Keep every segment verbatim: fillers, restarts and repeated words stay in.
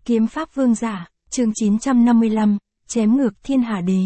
Kiếm pháp vương giả, chương chín trăm năm mươi lăm, chém ngược thiên hà đế.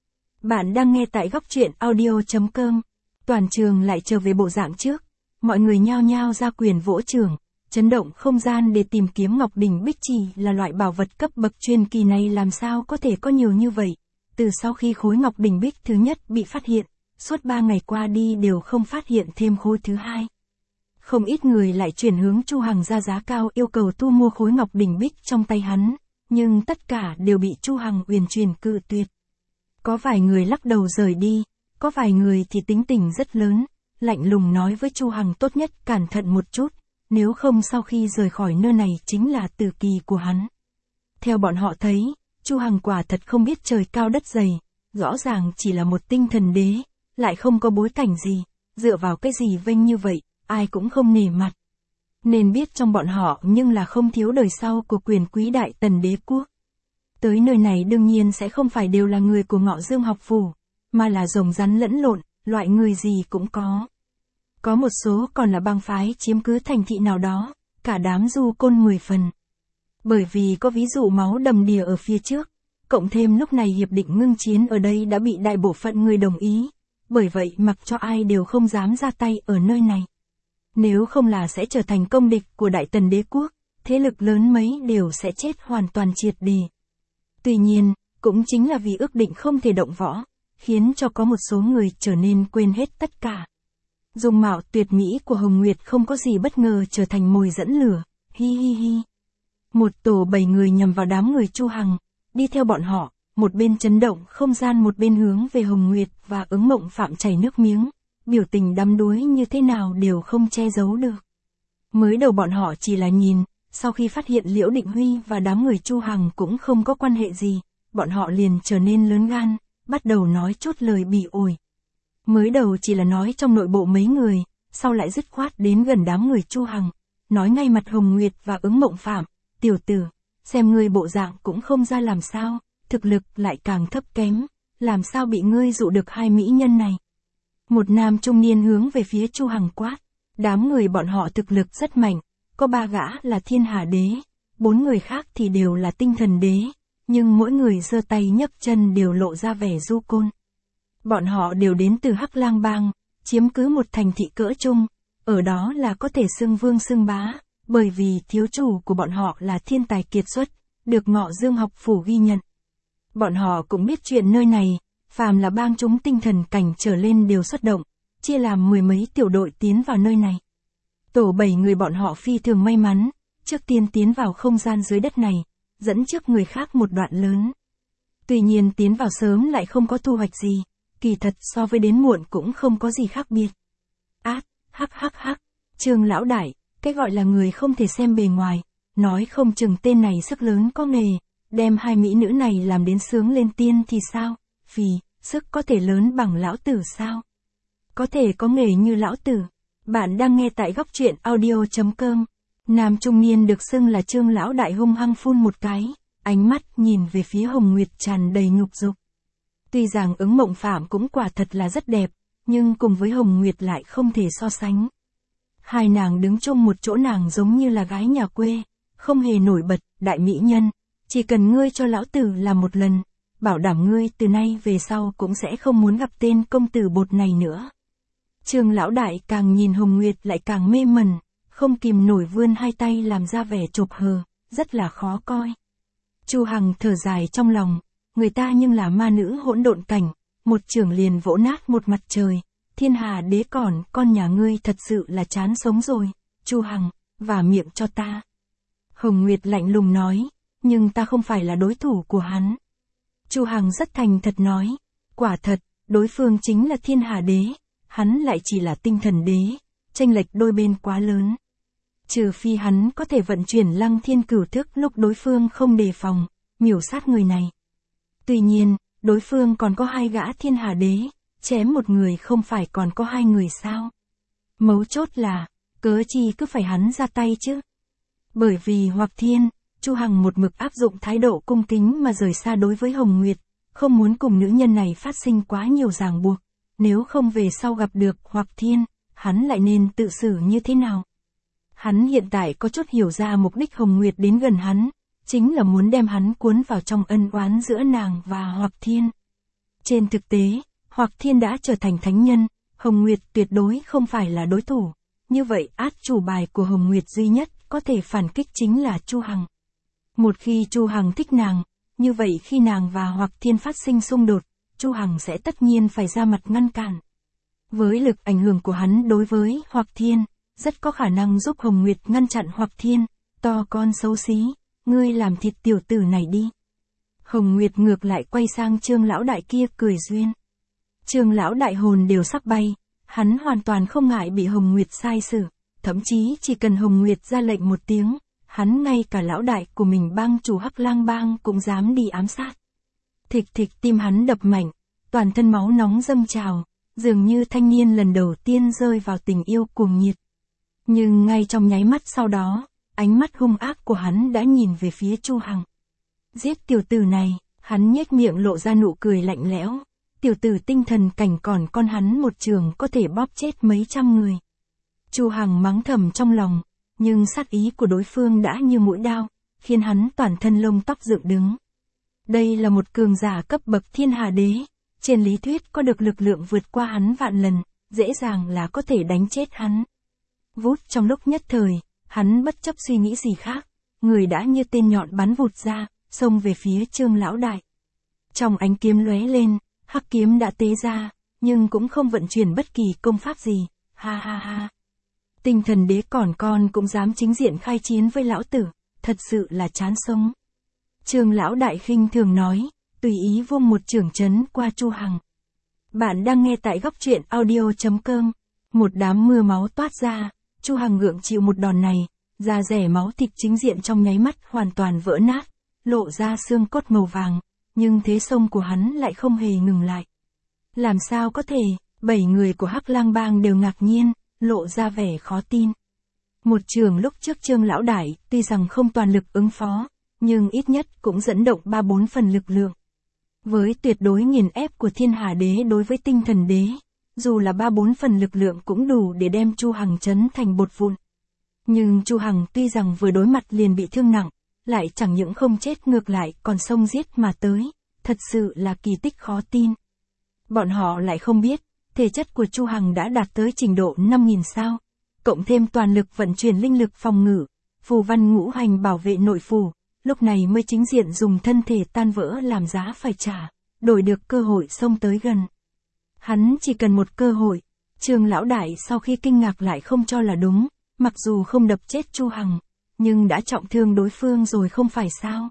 Bạn đang nghe tại góc truyện audio chấm com. Toàn trường lại trở về bộ dạng trước. Mọi người nhao nhao ra quyền vỗ trường, chấn động không gian để tìm kiếm Ngọc Đỉnh Bích Trì là loại bảo vật cấp bậc truyền kỳ này làm sao có thể có nhiều như vậy. Từ sau khi khối Ngọc Đỉnh Bích thứ nhất bị phát hiện, suốt ba ngày qua đi đều không phát hiện thêm khối thứ hai. Không ít người lại chuyển hướng Chu Hằng ra giá cao yêu cầu thu mua khối Ngọc Đỉnh Bích trong tay hắn, nhưng tất cả đều bị Chu Hằng uyển chuyển cự tuyệt. Có vài người lắc đầu rời đi, có vài người thì tính tình rất lớn, lạnh lùng nói với Chu Hằng tốt nhất cẩn thận một chút, nếu không sau khi rời khỏi nơi này chính là tử kỳ của hắn. Theo bọn họ thấy, Chu Hằng quả thật không biết trời cao đất dày, rõ ràng chỉ là một tinh thần đế, lại không có bối cảnh gì, dựa vào cái gì vênh như vậy, ai cũng không nể mặt. Nên biết trong bọn họ nhưng là không thiếu đời sau của quyền quý đại tần đế quốc. Tới nơi này đương nhiên sẽ không phải đều là người của Ngọ Dương học phủ, mà là rồng rắn lẫn lộn, loại người gì cũng có. Có một số còn là bang phái chiếm cứ thành thị nào đó, cả đám du côn mười phần. Bởi vì có ví dụ máu đầm đìa ở phía trước, cộng thêm lúc này hiệp định ngưng chiến ở đây đã bị đại bộ phận người đồng ý, bởi vậy mặc cho ai đều không dám ra tay ở nơi này. Nếu không là sẽ trở thành công địch của đại tần đế quốc, thế lực lớn mấy đều sẽ chết hoàn toàn triệt để. Tuy nhiên, cũng chính là vì ước định không thể động võ, khiến cho có một số người trở nên quên hết tất cả. Dung mạo tuyệt mỹ của Hồng Nguyệt không có gì bất ngờ trở thành mồi dẫn lửa, hi hi hi. Một tổ bảy người nhằm vào đám người Chu Hằng, đi theo bọn họ, một bên chấn động không gian một bên hướng về Hồng Nguyệt và Ứng Mộng Phạm chảy nước miếng, biểu tình đắm đuối như thế nào đều không che giấu được. Mới đầu bọn họ chỉ là nhìn, sau khi phát hiện Liễu Định Huy và đám người Chu Hằng cũng không có quan hệ gì, bọn họ liền trở nên lớn gan, bắt đầu nói chút lời bị ổi. Mới đầu chỉ là nói trong nội bộ mấy người, sau lại dứt khoát đến gần đám người Chu Hằng, nói ngay mặt Hồng Nguyệt và Ứng Mộng Phạm, tiểu tử, xem ngươi bộ dạng cũng không ra làm sao, thực lực lại càng thấp kém, làm sao bị ngươi dụ được hai mỹ nhân này. Một nam trung niên hướng về phía Chu Hằng quát, đám người bọn họ thực lực rất mạnh, có ba gã là thiên hà đế, bốn người khác thì đều là tinh thần đế, nhưng mỗi người giơ tay nhấc chân đều lộ ra vẻ du côn. Bọn họ đều đến từ Hắc Lang Bang, chiếm cứ một thành thị cỡ trung, ở đó là có thể xưng vương xưng bá, bởi vì thiếu chủ của bọn họ là thiên tài kiệt xuất, được Ngọ Dương học phủ ghi nhận. Bọn họ cũng biết chuyện nơi này, phàm là bang chúng tinh thần cảnh trở lên đều xuất động, chia làm mười mấy tiểu đội tiến vào nơi này. Tổ bảy người bọn họ phi thường may mắn, trước tiên tiến vào không gian dưới đất này, dẫn trước người khác một đoạn lớn. Tuy nhiên tiến vào sớm lại không có thu hoạch gì, kỳ thật so với đến muộn cũng không có gì khác biệt. Át, hắc hắc hắc, Trương lão đại, cái gọi là người không thể xem bề ngoài, nói không chừng tên này sức lớn có nghề, đem hai mỹ nữ này làm đến sướng lên tiên thì sao, phì, sức có thể lớn bằng lão tử sao? Có thể có nghề như lão tử. Bạn đang nghe tại góc truyện audio chấm com. Nam trung niên được xưng là Trương lão đại hung hăng phun một cái, ánh mắt nhìn về phía Hồng Nguyệt tràn đầy nhục dục. Tuy rằng Ứng Mộng Phạm cũng quả thật là rất đẹp, nhưng cùng với Hồng Nguyệt lại không thể so sánh. Hai nàng đứng chung một chỗ nàng giống như là gái nhà quê, không hề nổi bật, đại mỹ nhân, chỉ cần ngươi cho lão tử làm một lần, bảo đảm ngươi từ nay về sau cũng sẽ không muốn gặp tên công tử bột này nữa. Trương lão đại càng nhìn Hồng Nguyệt lại càng mê mẩn, không kìm nổi vươn hai tay làm ra vẻ chộp hờ, rất là khó coi. Chu Hằng thở dài trong lòng, người ta nhưng là ma nữ hỗn độn cảnh, một chưởng liền vỗ nát một mặt trời, thiên hà đế còn, con nhà ngươi thật sự là chán sống rồi, Chu Hằng, vả miệng cho ta. Hồng Nguyệt lạnh lùng nói, nhưng ta không phải là đối thủ của hắn. Chu Hằng rất thành thật nói, quả thật, đối phương chính là thiên hà đế, hắn lại chỉ là tinh thần đế, chênh lệch đôi bên quá lớn. Trừ phi hắn có thể vận chuyển Lăng Thiên Cửu Thức lúc đối phương không đề phòng, miểu sát người này. Tuy nhiên, đối phương còn có hai gã thiên hà đế, chém một người không phải còn có hai người sao? Mấu chốt là, cớ chi cứ phải hắn ra tay chứ? Bởi vì Hoặc Thiên, Chu Hằng một mực áp dụng thái độ cung kính mà rời xa đối với Hồng Nguyệt, không muốn cùng nữ nhân này phát sinh quá nhiều ràng buộc, nếu không về sau gặp được Hoặc Thiên, hắn lại nên tự xử như thế nào? Hắn hiện tại có chút hiểu ra mục đích Hồng Nguyệt đến gần hắn, chính là muốn đem hắn cuốn vào trong ân oán giữa nàng và Hoặc Thiên. Trên thực tế, Hoặc Thiên đã trở thành thánh nhân, Hồng Nguyệt tuyệt đối không phải là đối thủ, như vậy át chủ bài của Hồng Nguyệt duy nhất có thể phản kích chính là Chu Hằng. Một khi Chu Hằng thích nàng, như vậy khi nàng và Hoặc Thiên phát sinh xung đột, Chu Hằng sẽ tất nhiên phải ra mặt ngăn cản. Với lực ảnh hưởng của hắn đối với Hoặc Thiên, rất có khả năng giúp Hồng Nguyệt ngăn chặn Hoặc Thiên, to con xấu xí, ngươi làm thịt tiểu tử này đi. Hồng Nguyệt ngược lại quay sang Trương lão đại kia cười duyên. Trương lão đại hồn đều sắp bay, hắn hoàn toàn không ngại bị Hồng Nguyệt sai xử, thậm chí chỉ cần Hồng Nguyệt ra lệnh một tiếng, hắn ngay cả lão đại của mình bang chủ Hắc Lang bang cũng dám đi ám sát. Thịch thịch tim hắn đập mạnh, toàn thân máu nóng dâng trào, dường như thanh niên lần đầu tiên rơi vào tình yêu cuồng nhiệt. Nhưng ngay trong nháy mắt sau đó, ánh mắt hung ác của hắn đã nhìn về phía Chu Hằng. Giết tiểu tử này, hắn nhếch miệng lộ ra nụ cười lạnh lẽo. Tiểu tử tinh thần cảnh còn con hắn một trường có thể bóp chết mấy trăm người. Chu Hằng mắng thầm trong lòng, nhưng sát ý của đối phương đã như mũi đao, khiến hắn toàn thân lông tóc dựng đứng. Đây là một cường giả cấp bậc thiên hà đế, trên lý thuyết có được lực lượng vượt qua hắn vạn lần, dễ dàng là có thể đánh chết hắn. Vút trong lúc nhất thời, hắn bất chấp suy nghĩ gì khác, người đã như tên nhọn bắn vụt ra, xông về phía Trương lão đại. Trong ánh kiếm lóe lên, hắc kiếm đã tế ra, nhưng cũng không vận chuyển bất kỳ công pháp gì, ha ha ha. Tinh thần đế còn con cũng dám chính diện khai chiến với lão tử, thật sự là chán sống. Trương lão đại khinh thường nói, tùy ý vung một chưởng chấn qua Chu Hằng. Bạn đang nghe tại góc truyện audio chấm com, một đám mưa máu toát ra, Chu Hằng gượng chịu một đòn này, da rẻ máu thịt chính diện trong nháy mắt hoàn toàn vỡ nát, lộ ra xương cốt màu vàng, nhưng thế xông của hắn lại không hề ngừng lại. Làm sao có thể, bảy người của Hắc Lang bang đều ngạc nhiên, lộ ra vẻ khó tin. Một trường lúc trước Trương lão đại, tuy rằng không toàn lực ứng phó, nhưng ít nhất cũng dẫn động ba bốn phần lực lượng. Với tuyệt đối nghiền ép của thiên hà đế đối với tinh thần đế, dù là ba bốn phần lực lượng cũng đủ để đem Chu Hằng chấn thành bột vụn. Nhưng Chu Hằng tuy rằng vừa đối mặt liền bị thương nặng, lại chẳng những không chết ngược lại còn xông giết mà tới, thật sự là kỳ tích khó tin. Bọn họ lại không biết, thể chất của Chu Hằng đã đạt tới trình độ năm nghìn sao, cộng thêm toàn lực vận chuyển linh lực phòng ngự, phù văn ngũ hành bảo vệ nội phù, lúc này mới chính diện dùng thân thể tan vỡ làm giá phải trả, đổi được cơ hội xông tới gần. Hắn chỉ cần một cơ hội. Trương lão đại sau khi kinh ngạc lại không cho là đúng, mặc dù không đập chết Chu Hằng, nhưng đã trọng thương đối phương rồi không phải sao.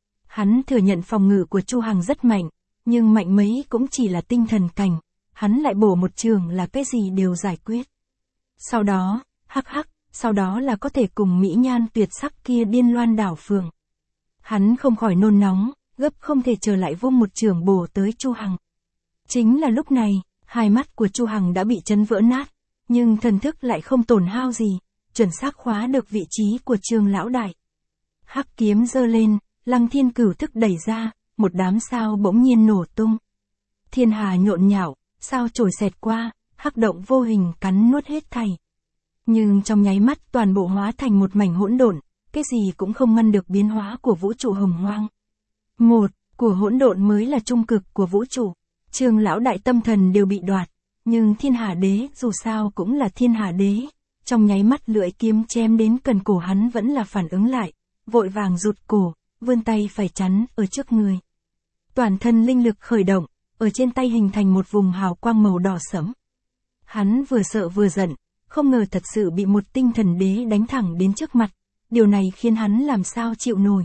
Hắn thừa nhận phòng ngự của Chu Hằng rất mạnh, nhưng mạnh mấy cũng chỉ là tinh thần cảnh, hắn lại bổ một trường là cái gì đều giải quyết. Sau đó, hắc hắc, sau đó là có thể cùng mỹ nhan tuyệt sắc kia điên loan đảo phượng. Hắn không khỏi nôn nóng, gấp không thể chờ lại vung một trường bổ tới Chu Hằng. Chính là lúc này, hai mắt của Chu Hằng đã bị chấn vỡ nát, nhưng thần thức lại không tổn hao gì, chuẩn xác khóa được vị trí của Trương lão đại. Hắc kiếm giơ lên, Lăng Thiên Cửu thức đẩy ra, một đám sao bỗng nhiên nổ tung. Thiên hà nhộn nhạo, sao chổi xẹt qua, hắc động vô hình cắn nuốt hết thảy. Nhưng trong nháy mắt toàn bộ hóa thành một mảnh hỗn độn, cái gì cũng không ngăn được biến hóa của vũ trụ hồng hoang. Một, của hỗn độn mới là trung cực của vũ trụ. Trương lão đại tâm thần đều bị đoạt, nhưng thiên hà đế dù sao cũng là thiên hà đế, trong nháy mắt lưỡi kiếm chém đến cần cổ hắn vẫn là phản ứng lại, vội vàng rụt cổ, vươn tay phải chắn ở trước người. Toàn thân linh lực khởi động, ở trên tay hình thành một vùng hào quang màu đỏ sẫm. Hắn vừa sợ vừa giận, không ngờ thật sự bị một tinh thần đế đánh thẳng đến trước mặt, điều này khiến hắn làm sao chịu nổi.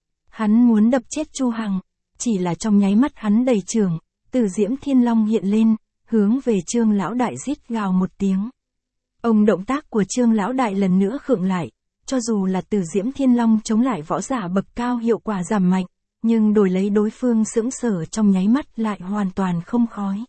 Hắn muốn đập chết Chu Hằng, chỉ là trong nháy mắt hắn đầy trường, Từ Diễm Thiên Long hiện lên, hướng về Trương lão đại rít gào một tiếng. Ông động tác của Trương lão đại lần nữa khựng lại, cho dù là Từ Diễm Thiên Long chống lại võ giả bậc cao hiệu quả giảm mạnh, nhưng đổi lấy đối phương sững sờ trong nháy mắt lại hoàn toàn không khói.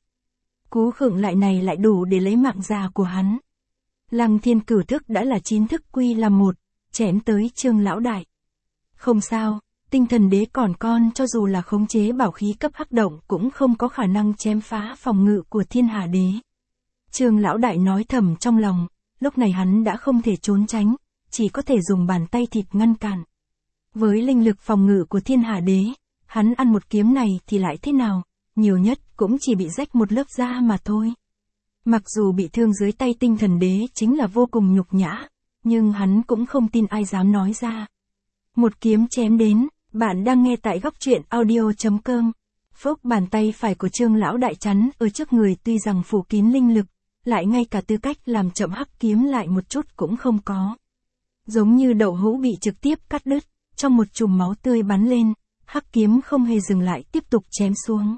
Cú khựng lại này lại đủ để lấy mạng già của hắn. Lăng Thiên Cửu thức đã là chín thức quy làm một, chém tới Trương lão đại. Không sao, tinh thần đế còn con cho dù là khống chế bảo khí cấp hắc động cũng không có khả năng chém phá phòng ngự của thiên hà đế. Trương lão đại nói thầm trong lòng, lúc này hắn đã không thể trốn tránh, chỉ có thể dùng bàn tay thịt ngăn cản. Với linh lực phòng ngự của thiên hà đế, hắn ăn một kiếm này thì lại thế nào, nhiều nhất cũng chỉ bị rách một lớp da mà thôi. Mặc dù bị thương dưới tay tinh thần đế chính là vô cùng nhục nhã, nhưng hắn cũng không tin ai dám nói ra. Một kiếm chém đến, bạn đang nghe tại góc truyện audio.com. Phốc, bàn tay phải của Trương lão đại chắn ở trước người tuy rằng phủ kín linh lực, lại ngay cả tư cách làm chậm hắc kiếm lại một chút cũng không có. Giống như đậu hũ bị trực tiếp cắt đứt, trong một chùm máu tươi bắn lên, hắc kiếm không hề dừng lại tiếp tục chém xuống.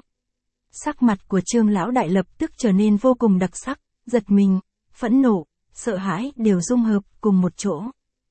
Sắc mặt của Trương lão đại lập tức trở nên vô cùng đặc sắc, giật mình, phẫn nộ, sợ hãi đều dung hợp cùng một chỗ.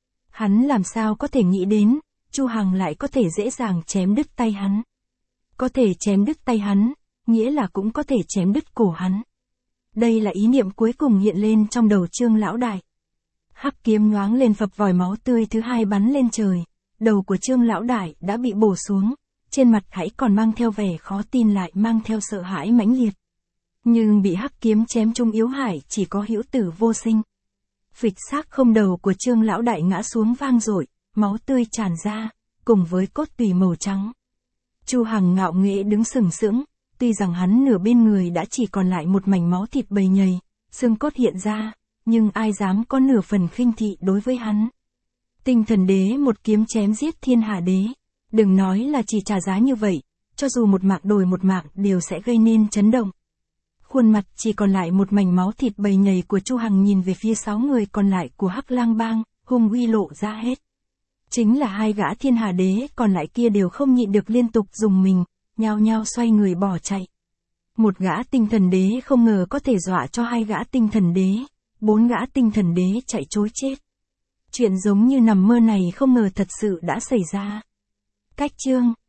Hắn làm sao có thể nghĩ đến, Chu Hằng lại có thể dễ dàng chém đứt tay hắn. Có thể chém đứt tay hắn, nghĩa là cũng có thể chém đứt cổ hắn. Đây là ý niệm cuối cùng hiện lên trong đầu Trương lão đại. Hắc kiếm nhoáng lên phập vòi máu tươi thứ hai bắn lên trời, đầu của Trương lão đại đã bị bổ xuống, trên mặt hãy còn mang theo vẻ khó tin lại mang theo sợ hãi mãnh liệt. Nhưng bị hắc kiếm chém trúng yếu hại chỉ có hữu tử vô sinh. Phịch xác không đầu của Trương lão đại ngã xuống vang dội, máu tươi tràn ra, cùng với cốt tủy màu trắng. Chu Hằng ngạo nghễ đứng sừng sững, tuy rằng hắn nửa bên người đã chỉ còn lại một mảnh máu thịt bầy nhầy, xương cốt hiện ra, nhưng ai dám có nửa phần khinh thị đối với hắn. Tinh thần đế một kiếm chém giết thiên hà đế, đừng nói là chỉ trả giá như vậy, cho dù một mạng đổi một mạng đều sẽ gây nên chấn động. Khuôn mặt chỉ còn lại một mảnh máu thịt bầy nhầy của Chu Hằng nhìn về phía sáu người còn lại của Hắc Lang Bang, hung uy lộ ra hết. Chính là hai gã thiên hà đế còn lại kia đều không nhịn được liên tục dùng mình, nhao nhao xoay người bỏ chạy. Một gã tinh thần đế không ngờ có thể dọa cho hai gã tinh thần đế, bốn gã tinh thần đế chạy trối chết. Chuyện giống như nằm mơ này không ngờ thật sự đã xảy ra. Cách chương